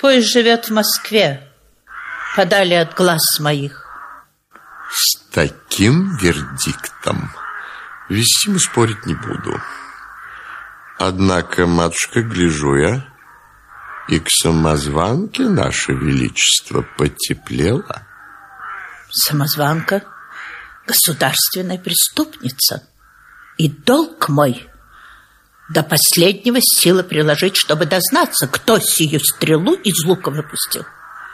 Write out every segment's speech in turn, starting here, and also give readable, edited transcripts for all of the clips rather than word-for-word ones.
Пусть живет в Москве, подали от глаз моих. С таким вердиктом вестимо спорить не буду. Однако, матушка, гляжу я, и к самозванке наше величество потеплело. Самозванка — государственная преступница. И долг мой до последнего силы приложить, чтобы дознаться, кто сию стрелу из лука выпустил.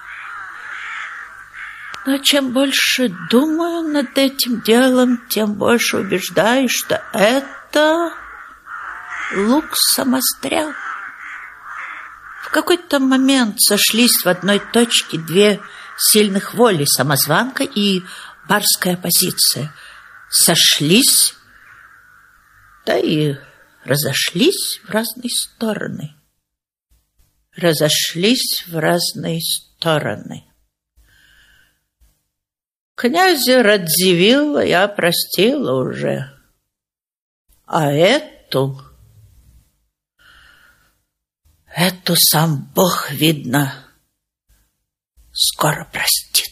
Но чем больше думаю над этим делом, тем больше убеждаюсь, что это лук-самострел. В какой-то момент сошлись в одной точке две сильных воли, самозванка и барская оппозиция. Сошлись, да и разошлись в разные стороны. Разошлись в разные стороны. Князя Радзивилла я простила уже, а эту сам Бог, видно, скоро простит.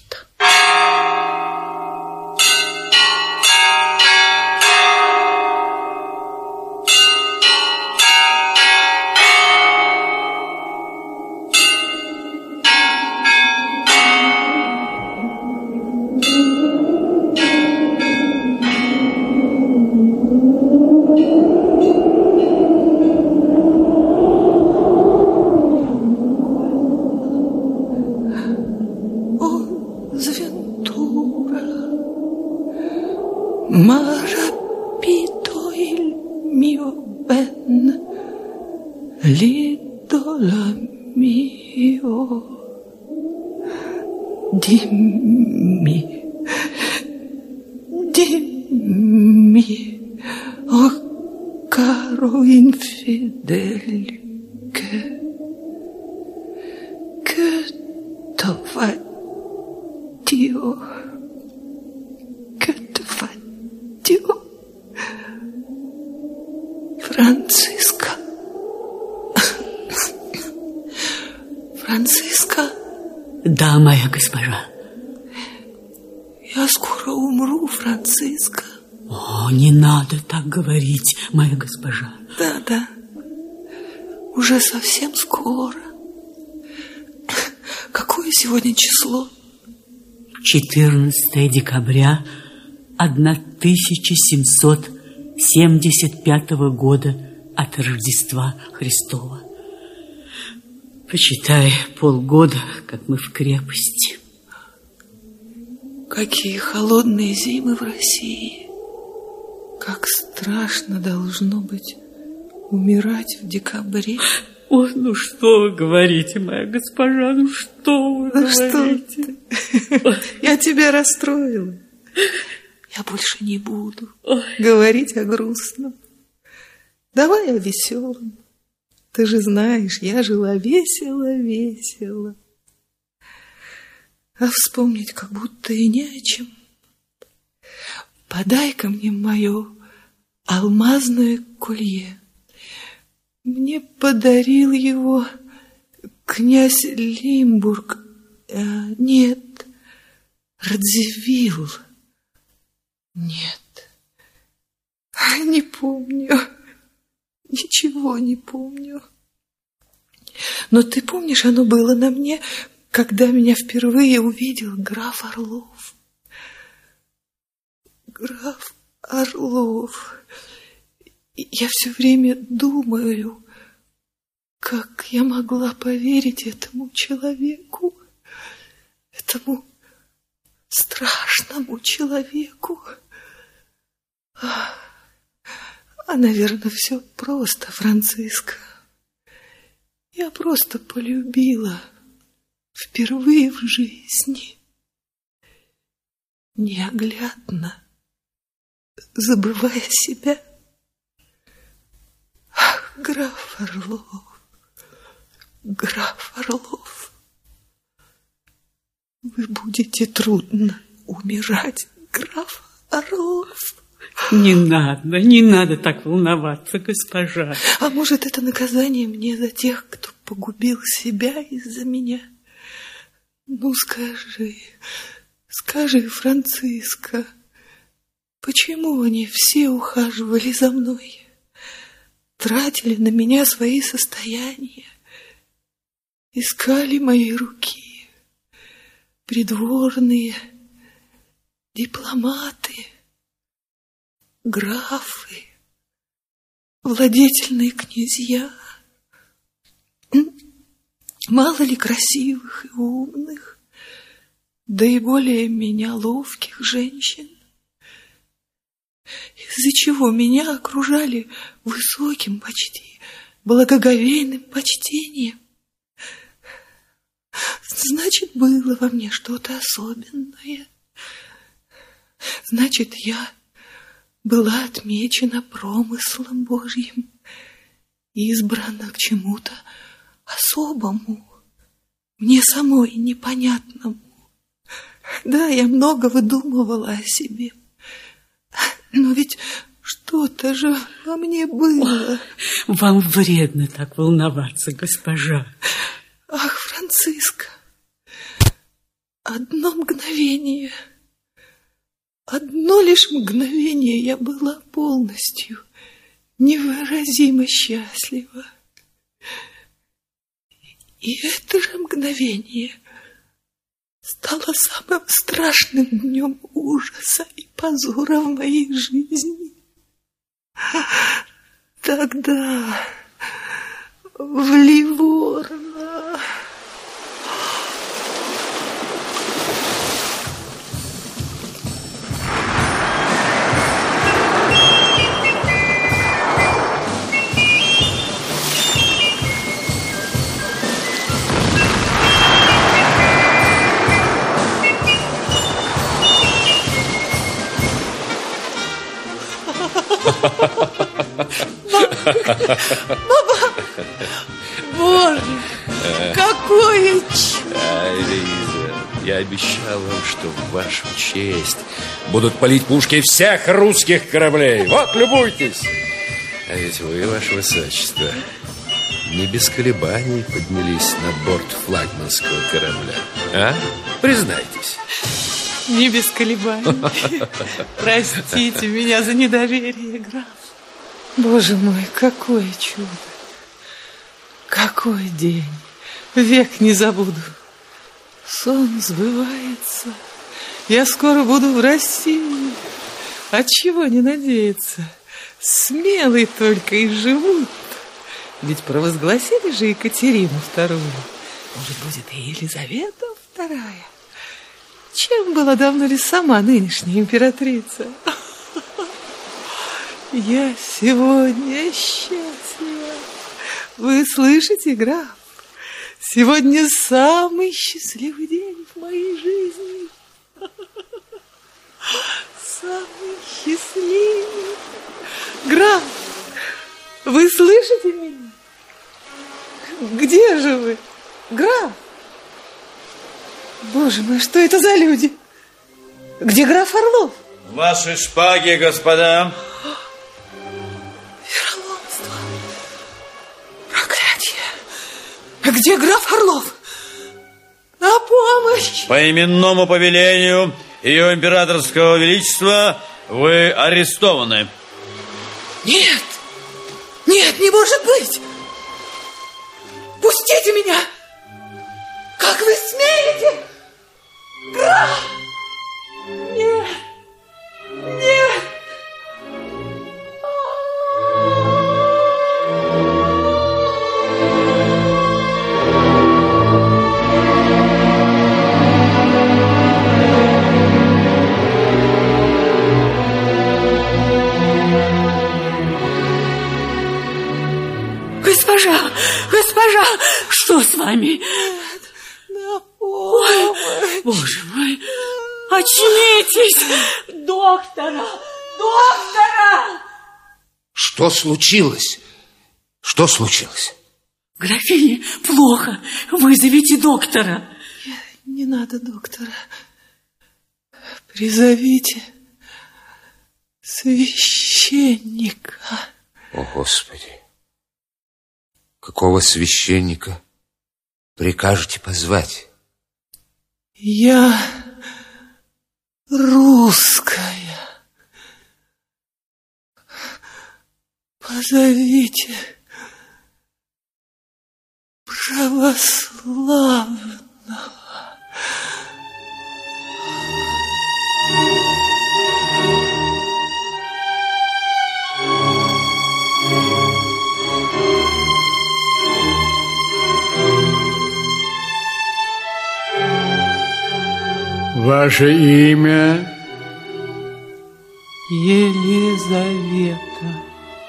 Marapito il mio ben, l'idolo mio. Dimmi, oh caro infedel, che t'ho fatto io? Франциска. Франциска? Да, моя госпожа. Я скоро умру, Франциска. О, не надо так говорить, моя госпожа. Да, уже совсем скоро. Какое сегодня число? 14 декабря 1775 года от Рождества Христова. Почитай, полгода, как мы в крепости. Какие холодные зимы в России. Как страшно должно быть умирать в декабре. Ой, ну что вы говорите, моя госпожа, ну что вы говорите? Я тебя расстроила. Я больше не буду говорить о грустном. Давай о веселом. Ты же знаешь, я жила весело. А вспомнить как будто и не о чем. Подай-ка мне мое алмазное колье. Мне подарил его князь Лимбург. Нет, Радзивилл. Нет, не помню, ничего не помню. Но ты помнишь, оно было на мне, когда меня впервые увидел граф Орлов. Граф Орлов. Я все время думаю, как я могла поверить этому человеку, этому страшному человеку. А, наверное, все просто, Франциска. Я просто полюбила впервые в жизни, неоглядно, забывая себя. Ах, граф Орлов, вы будете трудно умирать, граф Орлов. Не надо так волноваться, госпожа. А может, это наказание мне за тех, кто погубил себя из-за меня. Ну, скажи, Франциска, почему они все ухаживали за мной, тратили на меня свои состояния, искали мои руки, придворные, дипломаты, графы, владетельные князья? Мало ли красивых и умных, да и более меня ловких женщин, из-за чего меня окружали высоким, почти благоговейным почтением. Значит, было во мне что-то особенное. Значит, я была отмечена промыслом Божьим, избрана к чему-то особому, мне самой непонятному. Да, я много выдумывала о себе, но ведь что-то же во мне было. Вам вредно так волноваться, госпожа. Ах, Франциска, одно лишь мгновение я была полностью, невыразимо счастлива. И это же мгновение стало самым страшным днем ужаса и позора в моей жизни. Тогда в Ливорно... Баба! Боже, какое чудо! Лиза, я обещал вам, что в вашу честь будут палить пушки всех русских кораблей. Вот, любуйтесь. А ведь вы, ваше высочество, не без колебаний поднялись на борт флагманского корабля. А? Признайтесь. Не без колебаний. Простите меня за недоверие, граф. Боже мой, какое чудо! Какой день! Век не забуду. Сон сбывается. Я скоро буду в России. Отчего не надеяться? Смелые только и живут. Ведь провозгласили же Екатерину II. Может, будет и Елизавета II? Чем была давно ли сама нынешняя императрица? Я сегодня счастлива. Вы слышите, граф? Сегодня самый счастливый день в моей жизни. Самый счастливый. Граф, вы слышите меня? Где же вы, граф? Боже мой, что это за люди? Где граф Орлов? Ваши шпаги, господа. Вероломство. Проклятие. Где граф Орлов? На помощь! По именному повелению Ее Императорского Величества вы арестованы. Нет! Нет, не может быть! Пустите меня! Как вы смеете? Граф! Нет! Нет! Госпожа! Госпожа! Что с вами? Нет, на помощь! Ой, боже мой! Очнитесь! Доктора! Доктора! Что случилось? Что случилось? Графине плохо. Вызовите доктора. Не надо доктора. Призовите священника. О, Господи! Какого священника прикажете позвать? Я русская. Позовите православного. Ваше имя? Елизавета.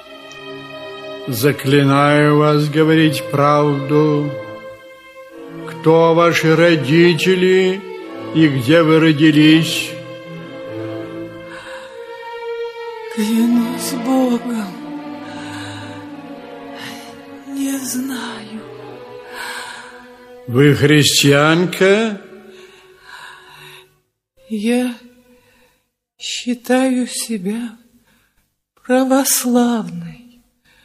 Заклинаю вас говорить правду. Кто ваши родители и где вы родились? Клянусь Богом, не знаю. Вы христианка? Я считаю себя православной,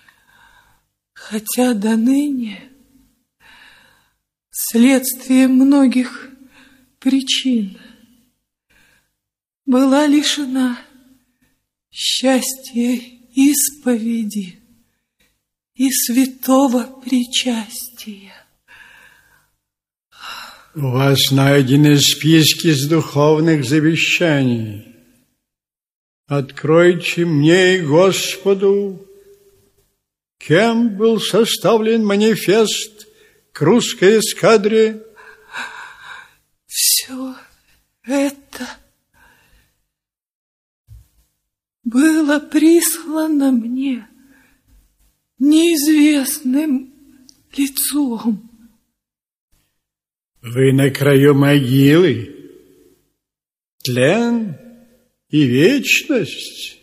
хотя до ныне вследствие многих причин была лишена счастья исповеди и святого причастия. У вас найдены списки с духовных завещаний. Откройте мне и Господу, кем был составлен манифест к русской эскадре. Все это было прислано мне неизвестным лицом. Вы на краю могилы. Тлен и вечность.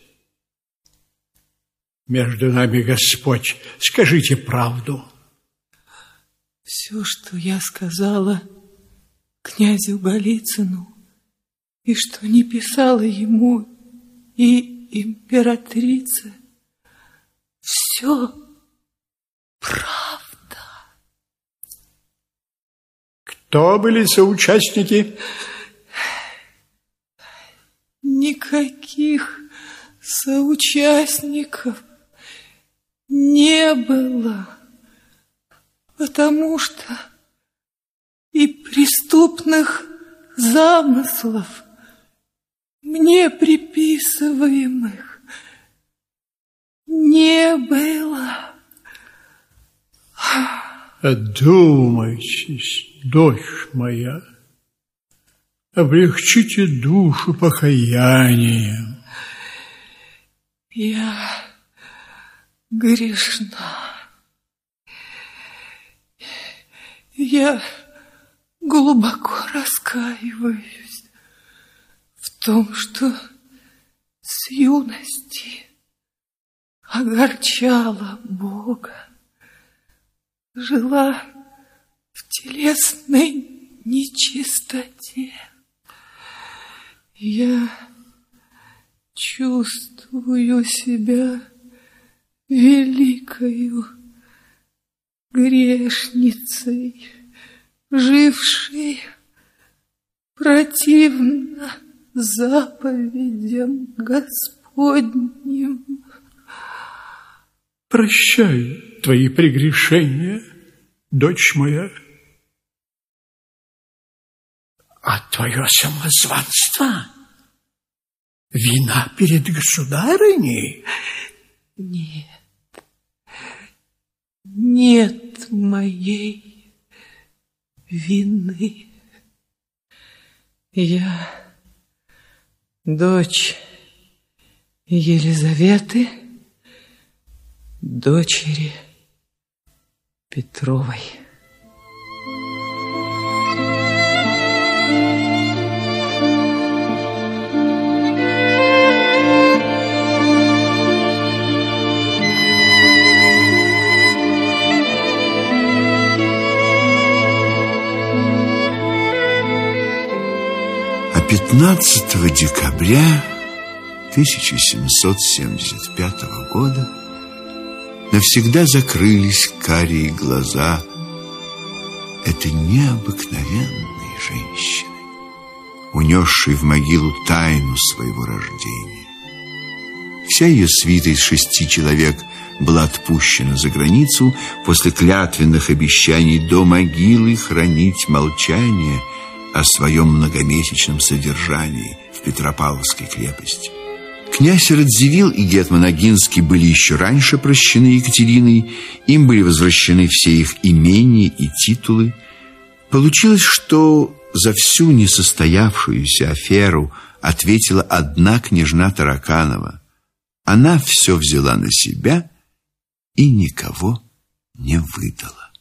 Между нами Господь, скажите правду. Все, что я сказала князю Голицыну, и что не писала ему и императрице, все правда. Кто были соучастники? Никаких соучастников не было, потому что и преступных замыслов, мне приписываемых, не было. Одумайтесь, дочь моя, облегчите душу покаянием. Я грешна. Я глубоко раскаиваюсь в том, что с юности огорчала Бога, жила в телесной нечистоте. Я чувствую себя великою грешницей, жившей противно заповедям Господним. Прощай твои прегрешения, дочь моя. А твое самозванство? Вина перед государыней? Нет, нет моей вины. Я дочь Елизаветы, дочери Петровой. А 15 декабря 1775 года навсегда закрылись карие глаза этой необыкновенной женщины, унесшей в могилу тайну своего рождения. Вся ее свита из 6 человек была отпущена за границу после клятвенных обещаний до могилы хранить молчание о своем многомесячном содержании в Петропавловской крепости. Князь Радзивилл и гетман Огинский были еще раньше прощены Екатериной, им были возвращены все их имения и титулы. Получилось, что за всю несостоявшуюся аферу ответила одна княжна Тараканова. Она все взяла на себя и никого не выдала.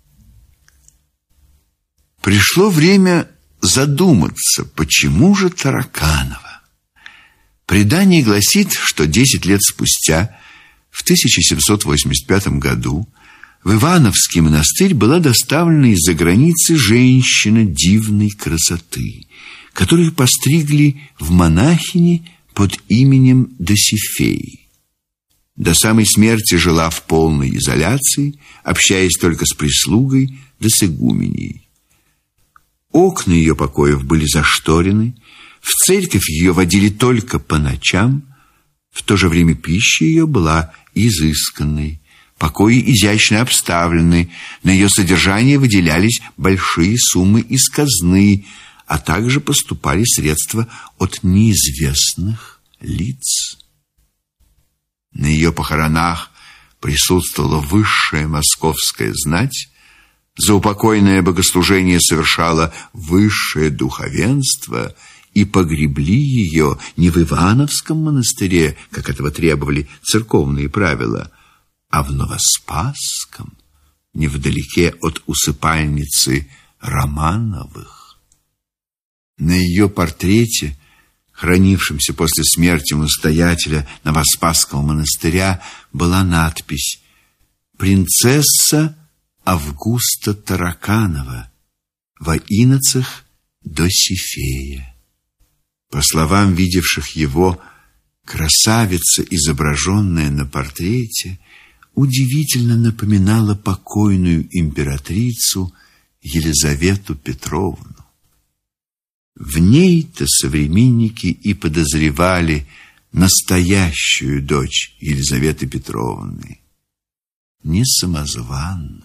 Пришло время задуматься, почему же Тараканова? Предание гласит, что 10 лет спустя, в 1785 году, в Ивановский монастырь была доставлена из-за границы женщина дивной красоты, которую постригли в монахини под именем Досифеи. До самой смерти жила в полной изоляции, общаясь только с прислугой да с игуменей. Окна ее покоев были зашторены, в церковь ее водили только по ночам, в то же время пища ее была изысканной, покои изящно обставлены, на ее содержание выделялись большие суммы из казны, а также поступали средства от неизвестных лиц. На ее похоронах присутствовала высшая московская знать, заупокойное богослужение совершало высшее духовенство, и погребли ее не в Ивановском монастыре, как этого требовали церковные правила, а в Новоспасском, невдалеке от усыпальницы Романовых. На ее портрете, хранившемся после смерти настоятеля Новоспасского монастыря, была надпись «Принцесса Августа Тараканова, во инocах Досифея». По словам видевших его, красавица, изображенная на портрете, удивительно напоминала покойную императрицу Елизавету Петровну. В ней-то современники и подозревали настоящую дочь Елизаветы Петровны, не самозванную.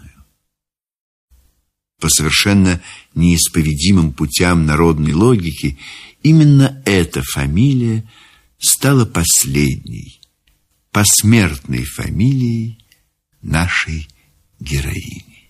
По совершенно неисповедимым путям народной логики именно эта фамилия стала последней, посмертной фамилией нашей героини.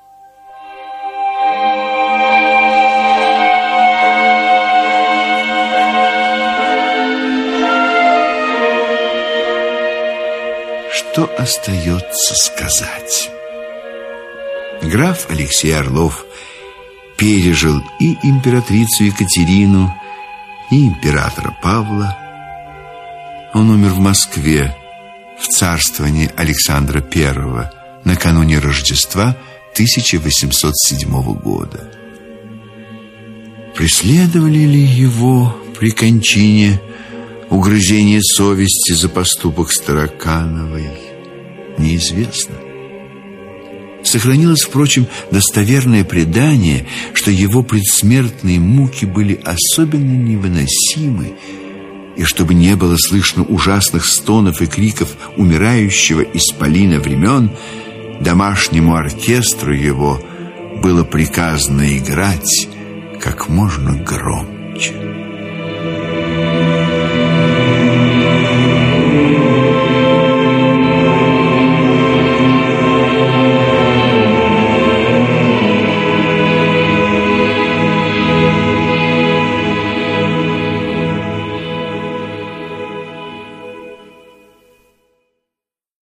Что остается сказать? Граф Алексей Орлов пережил и императрицу Екатерину, и императора Павла. Он умер в Москве в царствовании Александра I накануне Рождества 1807 года. Преследовали ли его при кончине угрызение совести за поступок с Таракановой, неизвестно. Сохранилось, впрочем, достоверное предание, что его предсмертные муки были особенно невыносимы, и чтобы не было слышно ужасных стонов и криков умирающего исполина времен, домашнему оркестру его было приказано играть как можно громче.